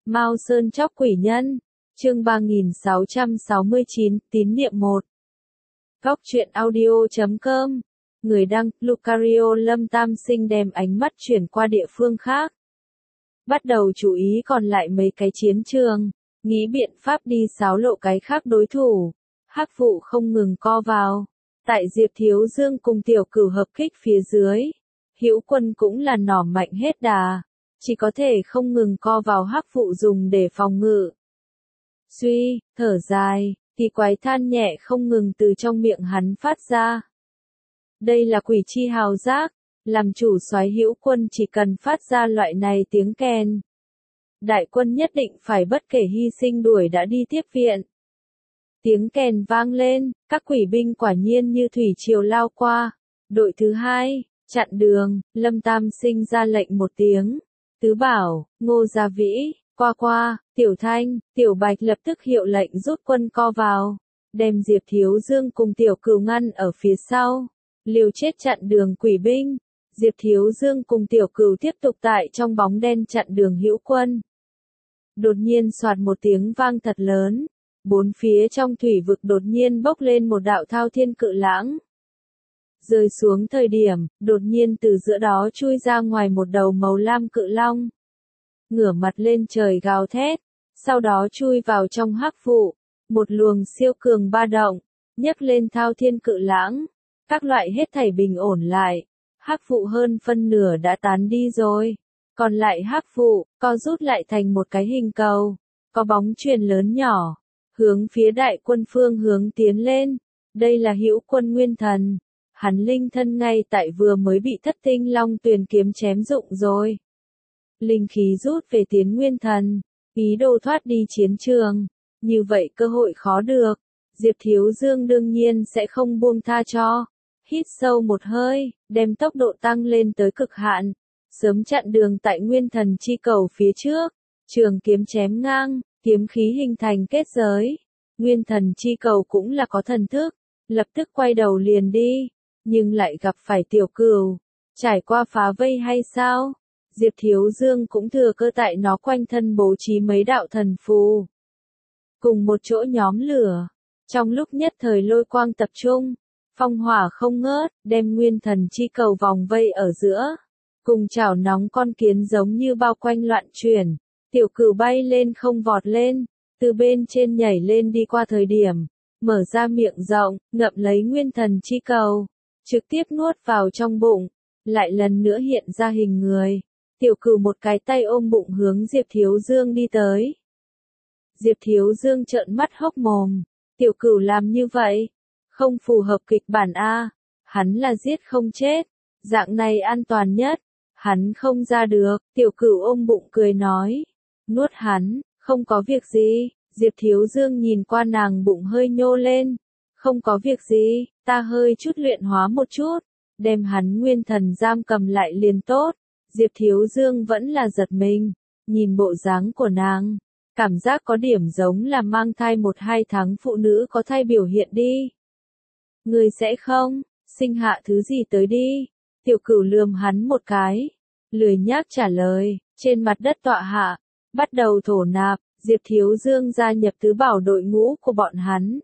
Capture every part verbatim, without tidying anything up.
Mao Sơn chóc quỷ nhân, chương ba nghìn sáu trăm sáu mươi chín, tín niệm một. Góc truyện audio chấm com, người đăng, Lucario Lâm Tam Sinh đem ánh mắt chuyển qua địa phương khác. Bắt đầu chú ý còn lại mấy cái chiến trường, nghĩ biện pháp đi xáo lộ cái khác đối thủ. Hắc vụ không ngừng co vào. Tại Diệp Thiếu Dương cùng Tiểu Cửu hợp kích phía dưới, Hữu Quân cũng là nỏ mạnh hết đà, chỉ có thể không ngừng co vào hắc vụ dùng để phòng ngự. Suy, thở dài, thì quái than nhẹ không ngừng từ trong miệng hắn phát ra. Đây là quỷ chi hào giác, làm chủ soái Hữu Quân chỉ cần phát ra loại này tiếng kèn, đại quân nhất định phải bất kể hy sinh đuổi đã đi tiếp viện. Tiếng kèn vang lên, các quỷ binh quả nhiên như thủy triều lao qua. Đội thứ hai, chặn đường, Lâm Tam Sinh ra lệnh một tiếng. Tứ Bảo, Ngô Gia Vĩ, Qua Qua, Tiểu Thanh, Tiểu Bạch lập tức hiệu lệnh rút quân co vào, đem Diệp Thiếu Dương cùng Tiểu Cửu ngăn ở phía sau, liều chết chặn đường quỷ binh. Diệp Thiếu Dương cùng Tiểu Cửu tiếp tục tại trong bóng đen chặn đường Hữu Quân. Đột nhiên soạt một tiếng vang thật lớn. Bốn phía trong thủy vực đột nhiên bốc lên một đạo thao thiên cự lãng. Rơi xuống thời điểm, đột nhiên từ giữa đó chui ra ngoài một đầu màu lam cự long. Ngửa mặt lên trời gào thét, sau đó chui vào trong hắc vụ. Một luồng siêu cường ba động, nhấc lên thao thiên cự lãng. Các loại hết thảy bình ổn lại. Hắc vụ hơn phân nửa đã tán đi rồi. Còn lại hắc vụ, co rút lại thành một cái hình cầu. Có bóng chuyền lớn nhỏ. Hướng phía đại quân phương hướng tiến lên. Đây là Hữu Quân Nguyên Thần. Hắn linh thân ngay tại vừa mới bị Thất Tinh Long Tuyền kiếm chém dụng rồi. Linh khí rút về tiến Nguyên Thần, ý đồ thoát đi chiến trường. Như vậy cơ hội khó được. Diệp Thiếu Dương đương nhiên sẽ không buông tha cho. Hít sâu một hơi, đem tốc độ tăng lên tới cực hạn. Sớm chặn đường tại Nguyên Thần chi cầu phía trước. Trường kiếm chém ngang. Kiếm khí hình thành kết giới. Nguyên Thần chi cầu cũng là có thần thức. Lập tức quay đầu liền đi. Nhưng lại gặp phải Tiểu Cửu. Trải qua phá vây hay sao? Diệp Thiếu Dương cũng thừa cơ tại nó quanh thân bố trí mấy đạo thần phù. Cùng một chỗ nhóm lửa. Trong lúc nhất thời lôi quang tập trung. Phong hỏa không ngớt. Đem Nguyên Thần chi cầu vòng vây ở giữa. Cùng chảo nóng con kiến giống như bao quanh loạn chuyển. Tiểu Cửu bay lên không vọt lên, từ bên trên nhảy lên đi qua thời điểm, mở ra miệng rộng, ngậm lấy Nguyên Thần chi cầu, trực tiếp nuốt vào trong bụng, lại lần nữa hiện ra hình người. Tiểu Cửu một cái tay ôm bụng hướng Diệp Thiếu Dương đi tới. Diệp Thiếu Dương trợn mắt hốc mồm, Tiểu Cửu làm như vậy, không phù hợp kịch bản A, hắn là giết không chết, dạng này an toàn nhất, hắn không ra được. Tiểu Cửu ôm bụng cười nói. Nuốt hắn, không có việc gì. Diệp Thiếu Dương nhìn qua nàng bụng hơi nhô lên. Không có việc gì, ta hơi chút luyện hóa một chút. Đem hắn Nguyên Thần giam cầm lại liền tốt. Diệp Thiếu Dương vẫn là giật mình. Nhìn bộ dáng của nàng. Cảm giác có điểm giống là mang thai một hai tháng phụ nữ có thai biểu hiện đi. Người sẽ không, sinh hạ thứ gì tới đi. Tiểu Cửu lườm hắn một cái. Lười nhác trả lời, trên mặt đất tọa hạ. Bắt đầu thổ nạp, Diệp Thiếu Dương gia nhập tứ bảo đội ngũ của bọn hắn.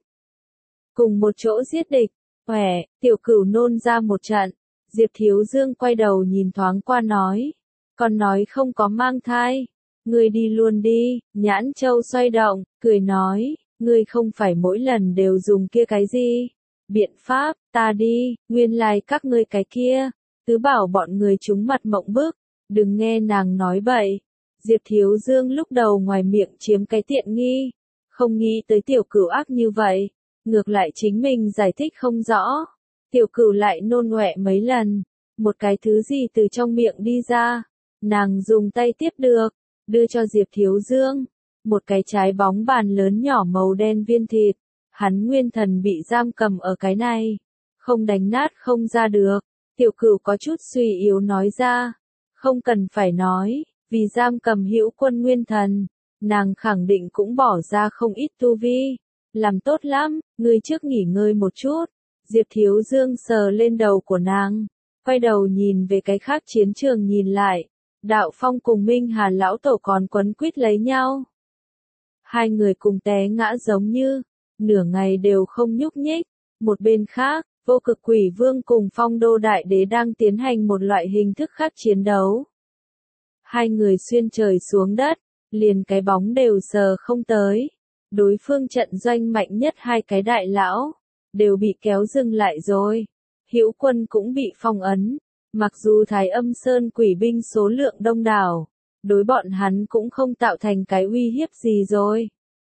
Cùng một chỗ giết địch, khỏe, Tiểu Cửu nôn ra một trận. Diệp Thiếu Dương quay đầu nhìn thoáng qua nói. Còn nói không có mang thai. Ngươi đi luôn đi, Nhãn Châu xoay động, cười nói. Ngươi không phải mỗi lần đều dùng kia cái gì. Biện pháp, ta đi, nguyên lai các ngươi cái kia. Tứ bảo bọn người chúng mặt mộng bức. Đừng nghe nàng nói bậy. Diệp Thiếu Dương lúc đầu ngoài miệng chiếm cái tiện nghi, không nghĩ tới Tiểu Cửu ác như vậy, ngược lại chính mình giải thích không rõ. Tiểu Cửu lại nôn ọe mấy lần, một cái thứ gì từ trong miệng đi ra, nàng dùng tay tiếp được, đưa cho Diệp Thiếu Dương, một cái trái bóng bàn lớn nhỏ màu đen viên thịt, hắn Nguyên Thần bị giam cầm ở cái này, không đánh nát không ra được. Tiểu Cửu có chút suy yếu nói ra, không cần phải nói. Vì giam cầm Hữu Quân Nguyên Thần, nàng khẳng định cũng bỏ ra không ít tu vi. Làm tốt lắm, ngươi trước nghỉ ngơi một chút. Diệp Thiếu Dương sờ lên đầu của nàng, quay đầu nhìn về cái khác chiến trường nhìn lại. Đạo Phong cùng Minh Hà lão tổ còn quấn quýt lấy nhau. Hai người cùng té ngã giống như, nửa ngày đều không nhúc nhích. Một bên khác, Vô Cực Quỷ Vương cùng Phong Đô Đại Đế đang tiến hành một loại hình thức khác chiến đấu. Hai người xuyên trời xuống đất, liền cái bóng đều sờ không tới. Đối phương trận doanh mạnh nhất hai cái đại lão, đều bị kéo dừng lại rồi. Hữu Quân cũng bị phong ấn. Mặc dù Thái Âm Sơn quỷ binh số lượng đông đảo, đối bọn hắn cũng không tạo thành cái uy hiếp gì rồi.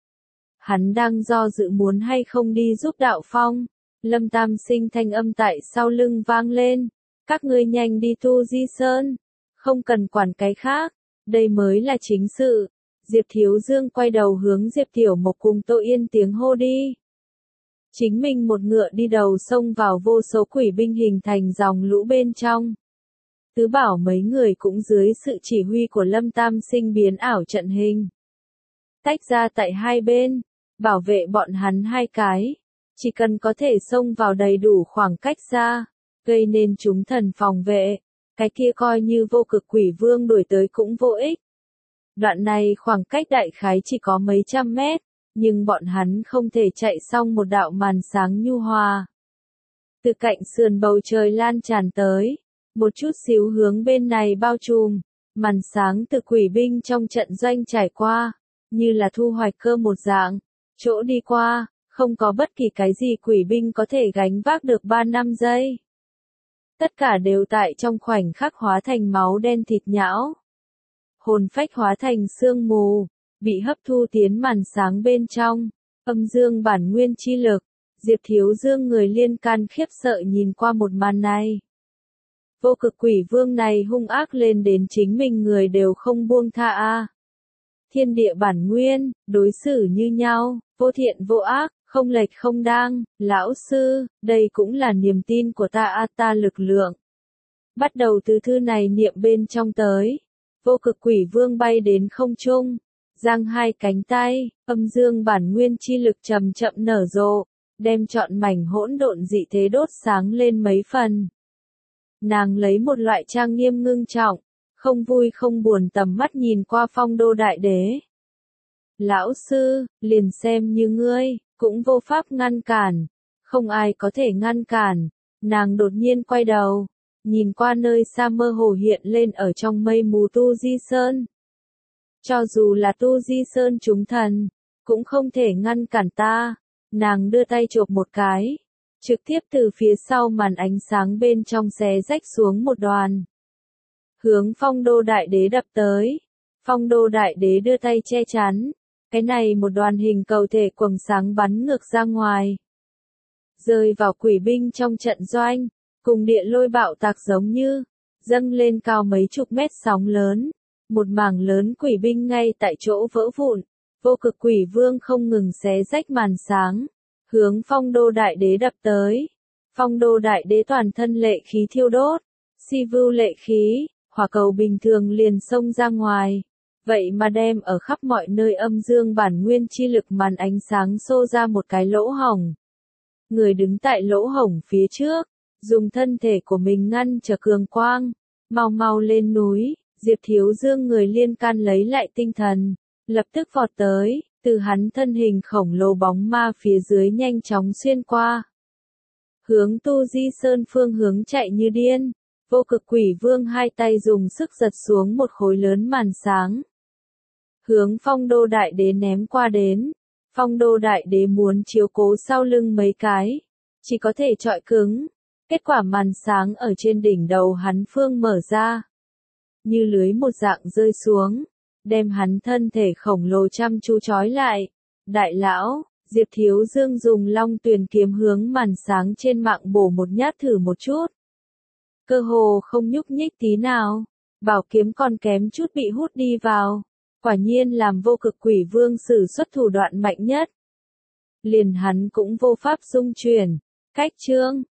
Hắn đang do dự muốn hay không đi giúp Đạo Phong. Lâm Tam Sinh thanh âm tại sau lưng vang lên. Các ngươi nhanh đi Tu Di Sơn. Không cần quản cái khác. Đây mới là chính sự. Diệp Thiếu Dương quay đầu hướng Diệp Tiểu Mộc cùng Tô Yên tiếng hô đi. Chính mình một ngựa đi đầu xông vào vô số quỷ binh hình thành dòng lũ bên trong. Tứ Bảo mấy người cũng dưới sự chỉ huy của Lâm Tam Sinh biến ảo trận hình. Tách ra tại hai bên, bảo vệ bọn hắn hai cái. Chỉ cần có thể xông vào đầy đủ khoảng cách ra, gây nên chúng thần phòng vệ, cái kia coi như Vô Cực Quỷ Vương đuổi tới cũng vô ích. Đoạn này khoảng cách đại khái chỉ có mấy trăm mét, nhưng bọn hắn không thể chạy xong một đạo màn sáng nhu hòa. Từ cạnh sườn bầu trời lan tràn tới, một chút xíu hướng bên này bao trùm, màn sáng từ quỷ binh trong trận doanh trải qua, như là thu hoạch cơ một dạng, chỗ đi qua, không có bất kỳ cái gì quỷ binh có thể gánh vác được ba năm giây. Tất cả đều tại trong khoảnh khắc hóa thành máu đen thịt nhão. Hồn phách hóa thành sương mù, bị hấp thu tiến màn sáng bên trong, âm dương bản nguyên chi lực. Diệp Thiếu Dương người liên can khiếp sợ nhìn qua một màn này. Vô Cực Quỷ Vương này hung ác lên đến chính mình người đều không buông tha a. Thiên địa bản nguyên, đối xử như nhau, vô thiện vô ác, không lệch không đang, lão sư, đây cũng là niềm tin của ta a ta lực lượng. Bắt đầu từ thư này niệm bên trong tới, Vô Cực Quỷ Vương bay đến không trung, giang hai cánh tay, âm dương bản nguyên chi lực chậm chậm nở rộ, đem trọn mảnh hỗn độn dị thế đốt sáng lên mấy phần. Nàng lấy một loại trang nghiêm ngưng trọng, không vui không buồn tầm mắt nhìn qua Phong Đô Đại Đế. Lão sư, liền xem như ngươi, cũng vô pháp ngăn cản, không ai có thể ngăn cản. Nàng đột nhiên quay đầu, nhìn qua nơi xa mơ hồ hiện lên ở trong mây mù Tu Di Sơn. Cho dù là Tu Di Sơn chúng thần, cũng không thể ngăn cản ta. Nàng đưa tay chộp một cái, trực tiếp từ phía sau màn ánh sáng bên trong xé rách xuống một đoàn. Hướng Phong Đô Đại Đế đập tới. Phong Đô Đại Đế đưa tay che chắn. Cái này một đoàn hình cầu thể quầng sáng bắn ngược ra ngoài. Rơi vào quỷ binh trong trận doanh, cùng địa lôi bạo tạc giống như, dâng lên cao mấy chục mét sóng lớn. Một mảng lớn quỷ binh ngay tại chỗ vỡ vụn. Vô Cực Quỷ Vương không ngừng xé rách màn sáng, hướng Phong Đô Đại Đế đập tới. Phong Đô Đại Đế toàn thân lệ khí thiêu đốt, si vưu lệ khí, hỏa cầu bình thường liền xông ra ngoài. Vậy mà đem ở khắp mọi nơi âm dương bản nguyên chi lực màn ánh sáng xô ra một cái lỗ hổng. Người đứng tại lỗ hổng phía trước, dùng thân thể của mình ngăn trở cường quang, mau mau lên núi. Diệp Thiếu Dương người liên can lấy lại tinh thần, lập tức vọt tới, từ hắn thân hình khổng lồ bóng ma phía dưới nhanh chóng xuyên qua. Hướng Tu Di Sơn phương hướng chạy như điên, Vô Cực Quỷ Vương hai tay dùng sức giật xuống một khối lớn màn sáng. Hướng Phong Đô Đại Đế ném qua đến, Phong Đô Đại Đế muốn chiếu cố sau lưng mấy cái, chỉ có thể chọi cứng, kết quả màn sáng ở trên đỉnh đầu hắn phương mở ra. Như lưới một dạng rơi xuống, đem hắn thân thể khổng lồ chăm chú trói lại. Đại lão, Diệp Thiếu Dương dùng Long Tuyền kiếm hướng màn sáng trên mạng bổ một nhát thử một chút. Cơ hồ không nhúc nhích tí nào, bảo kiếm còn kém chút bị hút đi vào. Quả nhiên làm Vô Cực Quỷ Vương sử xuất thủ đoạn mạnh nhất. Liền hắn cũng vô pháp dung chuyển. Cách chương